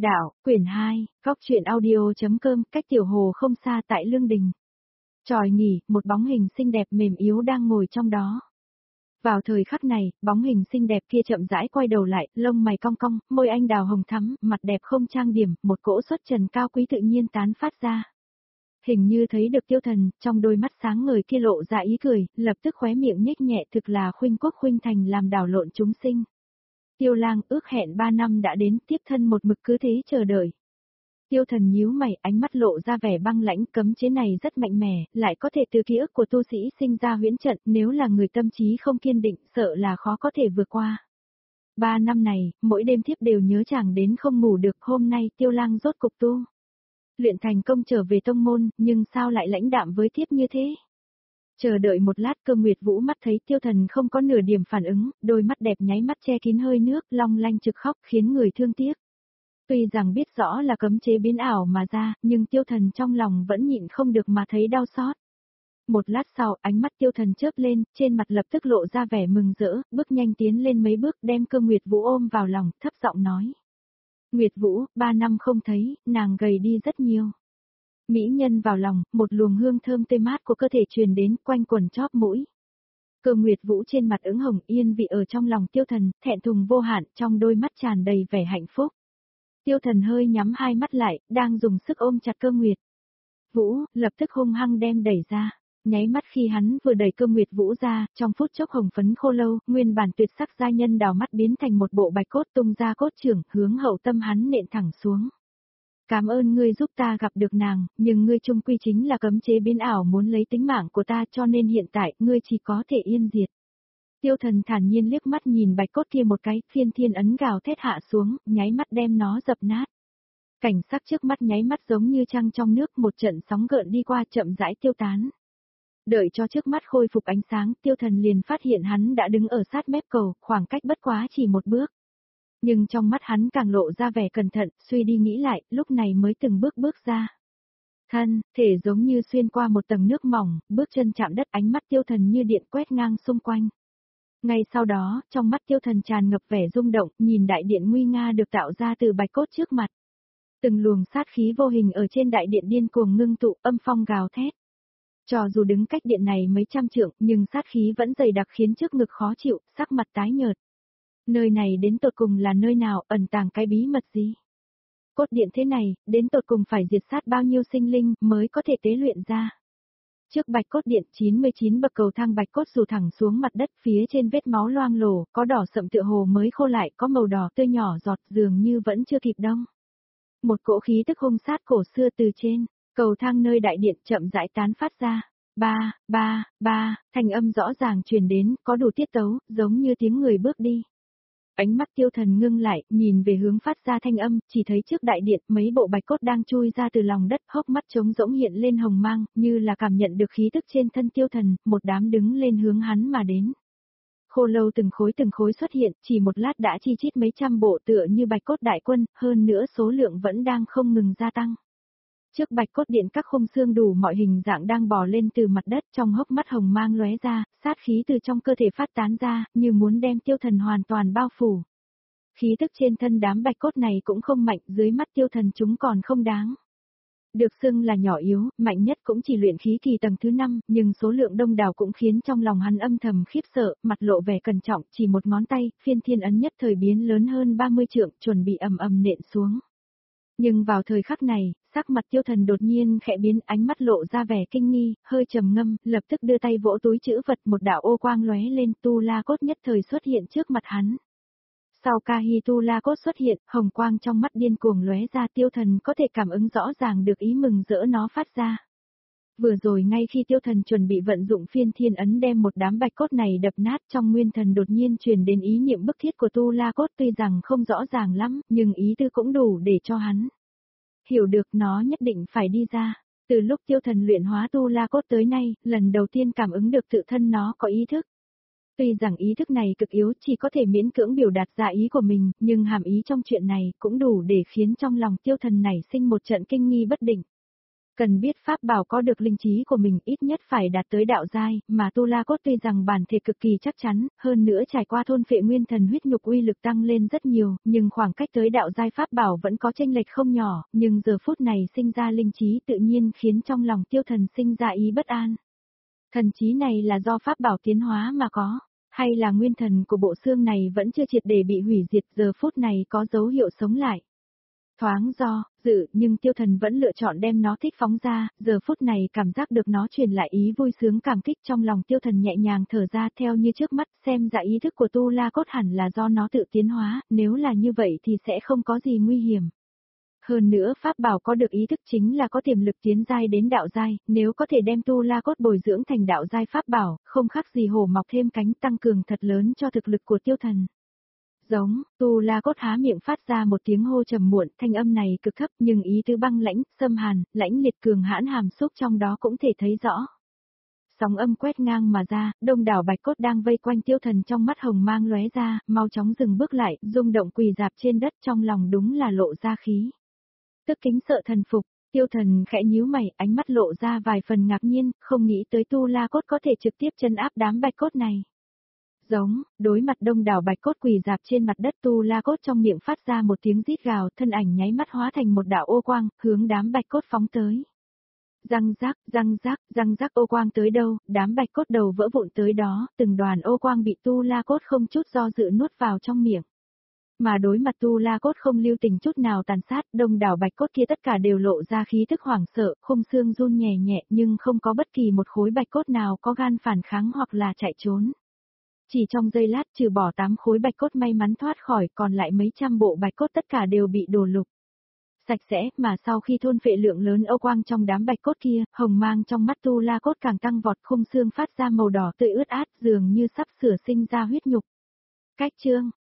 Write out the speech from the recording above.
Đạo, quyển 2, góc truyện audio.com, cách Tiểu Hồ không xa tại Lương Đình. Tròi nghỉ, một bóng hình xinh đẹp mềm yếu đang ngồi trong đó. Vào thời khắc này, bóng hình xinh đẹp kia chậm rãi quay đầu lại, lông mày cong cong, môi anh đào hồng thắm, mặt đẹp không trang điểm, một cỗ xuất trần cao quý tự nhiên tán phát ra. Hình như thấy được Tiêu Thần, trong đôi mắt sáng ngời kia lộ ra ý cười, lập tức khóe miệng nhếch nhẹ, thực là khuynh quốc khuynh thành làm đảo lộn chúng sinh. Tiêu Lang, ước hẹn 3 năm đã đến, tiếp thân một mực cứ thế chờ đợi. Tiêu Thần nhíu mày, ánh mắt lộ ra vẻ băng lãnh, cấm chế này rất mạnh mẽ, lại có thể từ ký ức của tu sĩ sinh ra huyễn trận, nếu là người tâm trí không kiên định, sợ là khó có thể vượt qua. 3 năm này, mỗi đêm thiếp đều nhớ chàng đến không ngủ được, hôm nay Tiêu Lang rốt cục tu luyện thành công trở về tông môn, nhưng sao lại lãnh đạm với thiếp như thế? Chờ đợi một lát, Cơ Nguyệt Vũ mắt thấy Tiêu Thần không có nửa điểm phản ứng, đôi mắt đẹp nháy mắt che kín hơi nước, long lanh trực khóc khiến người thương tiếc. Tuy rằng biết rõ là cấm chế biến ảo mà ra, nhưng Tiêu Thần trong lòng vẫn nhịn không được mà thấy đau xót. Một lát sau, ánh mắt Tiêu Thần chớp lên, trên mặt lập tức lộ ra vẻ mừng rỡ, bước nhanh tiến lên mấy bước đem Cơ Nguyệt Vũ ôm vào lòng, thấp giọng nói. Nguyệt Vũ, 3 năm không thấy, nàng gầy đi rất nhiều. Mỹ nhân vào lòng, một luồng hương thơm tê mát của cơ thể truyền đến, quanh quần chóp mũi. Cơ Nguyệt Vũ trên mặt ửng hồng, yên vị ở trong lòng Tiêu Thần, thẹn thùng vô hạn, trong đôi mắt tràn đầy vẻ hạnh phúc. Tiêu Thần hơi nhắm hai mắt lại, đang dùng sức ôm chặt Cơ Nguyệt Vũ, lập tức hung hăng đem đẩy ra. Nháy mắt khi hắn vừa đẩy Cơ Nguyệt Vũ ra, trong phút chốc hồng phấn khô lâu, nguyên bản tuyệt sắc giai nhân đào mắt biến thành một bộ bạch cốt tung ra cốt trưởng, hướng hậu tâm hắn nện thẳng xuống. Cảm ơn ngươi giúp ta gặp được nàng, nhưng ngươi chung quy chính là cấm chế biến ảo muốn lấy tính mạng của ta, cho nên hiện tại ngươi chỉ có thể yên diệt. Tiêu Thần thản nhiên liếc mắt nhìn bạch cốt kia một cái, phiên thiên ấn gào thét hạ xuống, nháy mắt đem nó dập nát. Cảnh sắc trước mắt nháy mắt giống như trăng trong nước, một trận sóng gợn đi qua chậm rãi tiêu tán. Đợi cho trước mắt khôi phục ánh sáng, Tiêu Thần liền phát hiện hắn đã đứng ở sát mép cầu, khoảng cách bất quá chỉ một bước. Nhưng trong mắt hắn càng lộ ra vẻ cẩn thận, suy đi nghĩ lại, lúc này mới từng bước bước ra. Thân, thể giống như xuyên qua một tầng nước mỏng, bước chân chạm đất, ánh mắt Tiêu Thần như điện quét ngang xung quanh. Ngay sau đó, trong mắt Tiêu Thần tràn ngập vẻ rung động, nhìn đại điện nguy nga được tạo ra từ bạch cốt trước mặt. Từng luồng sát khí vô hình ở trên đại điện điên cuồng ngưng tụ, âm phong gào thét. Cho dù đứng cách điện này mấy trăm trượng, nhưng sát khí vẫn dày đặc khiến trước ngực khó chịu, sắc mặt tái nhợt. Nơi này đến tột cùng là nơi nào, ẩn tàng cái bí mật gì? Cốt điện thế này, đến tột cùng phải diệt sát bao nhiêu sinh linh mới có thể tế luyện ra. Trước bạch cốt điện 99 bậc cầu thang bạch cốt dù thẳng xuống mặt đất, phía trên vết máu loang lổ, có đỏ sậm tựa hồ mới khô lại, có màu đỏ tươi nhỏ giọt dường như vẫn chưa kịp đông. Một cỗ khí tức hung sát cổ xưa từ trên cầu thang nơi đại điện chậm rãi tán phát ra. Ba, ba, ba, thanh âm rõ ràng truyền đến, có đủ tiết tấu, giống như tiếng người bước đi. Ánh mắt Tiêu Thần ngưng lại, nhìn về hướng phát ra thanh âm, chỉ thấy trước đại điện mấy bộ bạch cốt đang chui ra từ lòng đất, hốc mắt trống rỗng hiện lên hồng mang, như là cảm nhận được khí tức trên thân Tiêu Thần, một đám đứng lên hướng hắn mà đến. Khô lâu từng khối xuất hiện, chỉ một lát đã chi chít mấy trăm bộ tựa như bạch cốt đại quân, hơn nữa số lượng vẫn đang không ngừng gia tăng. Trước bạch cốt điện các khung xương đủ mọi hình dạng đang bò lên từ mặt đất, trong hốc mắt hồng mang lóe ra, sát khí từ trong cơ thể phát tán ra, như muốn đem Tiêu Thần hoàn toàn bao phủ. Khí tức trên thân đám bạch cốt này cũng không mạnh, dưới mắt Tiêu Thần chúng còn không đáng. Được xưng là nhỏ yếu, mạnh nhất cũng chỉ luyện khí kỳ tầng thứ 5, nhưng số lượng đông đảo cũng khiến trong lòng hắn âm thầm khiếp sợ, mặt lộ vẻ cẩn trọng, chỉ một ngón tay, phiên thiên ấn nhất thời biến lớn hơn 30 trượng, chuẩn bị ầm ầm nện xuống. Nhưng vào thời khắc này, sắc mặt Tiêu Thần đột nhiên khẽ biến, ánh mắt lộ ra vẻ kinh nghi, hơi trầm ngâm, lập tức đưa tay vỗ túi trữ vật, một đạo ô quang lóe lên, tu la cốt nhất thời xuất hiện trước mặt hắn. Sau ca hi tu la cốt xuất hiện, hồng quang trong mắt điên cuồng lóe ra, Tiêu Thần có thể cảm ứng rõ ràng được ý mừng rỡ nó phát ra. Vừa rồi ngay khi Tiêu Thần chuẩn bị vận dụng phiên thiên ấn đem một đám bạch cốt này đập nát, trong nguyên thần đột nhiên truyền đến ý niệm bức thiết của tu la cốt, tuy rằng không rõ ràng lắm, nhưng ý tư cũng đủ để cho hắn hiểu được nó nhất định phải đi ra. Từ lúc Tiêu Thần luyện hóa tu la cốt tới nay, lần đầu tiên cảm ứng được tự thân nó có ý thức. Tuy rằng ý thức này cực yếu, chỉ có thể miễn cưỡng biểu đạt ra ý của mình, nhưng hàm ý trong chuyện này cũng đủ để khiến trong lòng Tiêu Thần nảy sinh một trận kinh nghi bất định. Cần biết pháp bảo có được linh trí của mình ít nhất phải đạt tới đạo giai, mà Tu La Cốt tuy rằng bản thể cực kỳ chắc chắn, hơn nữa trải qua thôn phệ nguyên thần huyết nhục uy lực tăng lên rất nhiều, nhưng khoảng cách tới đạo giai pháp bảo vẫn có chênh lệch không nhỏ, nhưng giờ phút này sinh ra linh trí tự nhiên khiến trong lòng Tiêu Thần sinh ra ý bất an. Thần trí này là do pháp bảo tiến hóa mà có, hay là nguyên thần của bộ xương này vẫn chưa triệt để bị hủy diệt, giờ phút này có dấu hiệu sống lại. Thoáng do dự, nhưng Tiêu Thần vẫn lựa chọn đem nó thích phóng ra, giờ phút này cảm giác được nó truyền lại ý vui sướng cảm kích trong lòng Tiêu Thần nhẹ nhàng thở ra theo như trước mắt, xem ra ý thức của Tu La Cốt hẳn là do nó tự tiến hóa, nếu là như vậy thì sẽ không có gì nguy hiểm. Hơn nữa pháp bảo có được ý thức chính là có tiềm lực tiến giai đến đạo giai, nếu có thể đem Tu La Cốt bồi dưỡng thành đạo giai pháp bảo, không khác gì hổ mọc thêm cánh tăng cường thật lớn cho thực lực của Tiêu Thần. Giống, Tu La Cốt há miệng phát ra một tiếng hô trầm muộn, thanh âm này cực thấp nhưng ý tứ băng lãnh, xâm hàn, lãnh liệt cường hãn hàm xúc trong đó cũng thể thấy rõ. Sóng âm quét ngang mà ra, đông đảo bạch cốt đang vây quanh Tiêu Thần trong mắt hồng mang lóe ra, mau chóng dừng bước lại, rung động quỳ dạp trên đất trong lòng đúng là lộ ra khí. Tức kính sợ thần phục, Tiêu Thần khẽ nhíu mày, ánh mắt lộ ra vài phần ngạc nhiên, không nghĩ tới Tu La Cốt có thể trực tiếp chân áp đám bạch cốt này. Giống, đối mặt đông đảo bạch cốt quỳ dạp trên mặt đất, Tu La Cốt trong miệng phát ra một tiếng rít gào, thân ảnh nháy mắt hóa thành một đạo ô quang, hướng đám bạch cốt phóng tới. Răng rác ô quang tới đâu, đám bạch cốt đầu vỡ vụn tới đó, từng đoàn ô quang bị Tu La Cốt không chút do dự nuốt vào trong miệng. Mà đối mặt Tu La Cốt không lưu tình chút nào tàn sát, đông đảo bạch cốt kia tất cả đều lộ ra khí thức hoảng sợ, khung xương run nhẹ nhẹ nhưng không có bất kỳ một khối bạch cốt nào có gan phản kháng hoặc là chạy trốn. Chỉ trong giây lát trừ bỏ 8 khối bạch cốt may mắn thoát khỏi, còn lại mấy trăm bộ bạch cốt tất cả đều bị đổ lục. Sạch sẽ, mà sau khi thôn phệ lượng lớn ô quang trong đám bạch cốt kia, hồng mang trong mắt Tu La Cốt càng tăng vọt, khung xương phát ra màu đỏ tươi ướt át, dường như sắp sửa sinh ra huyết nhục. Cách chương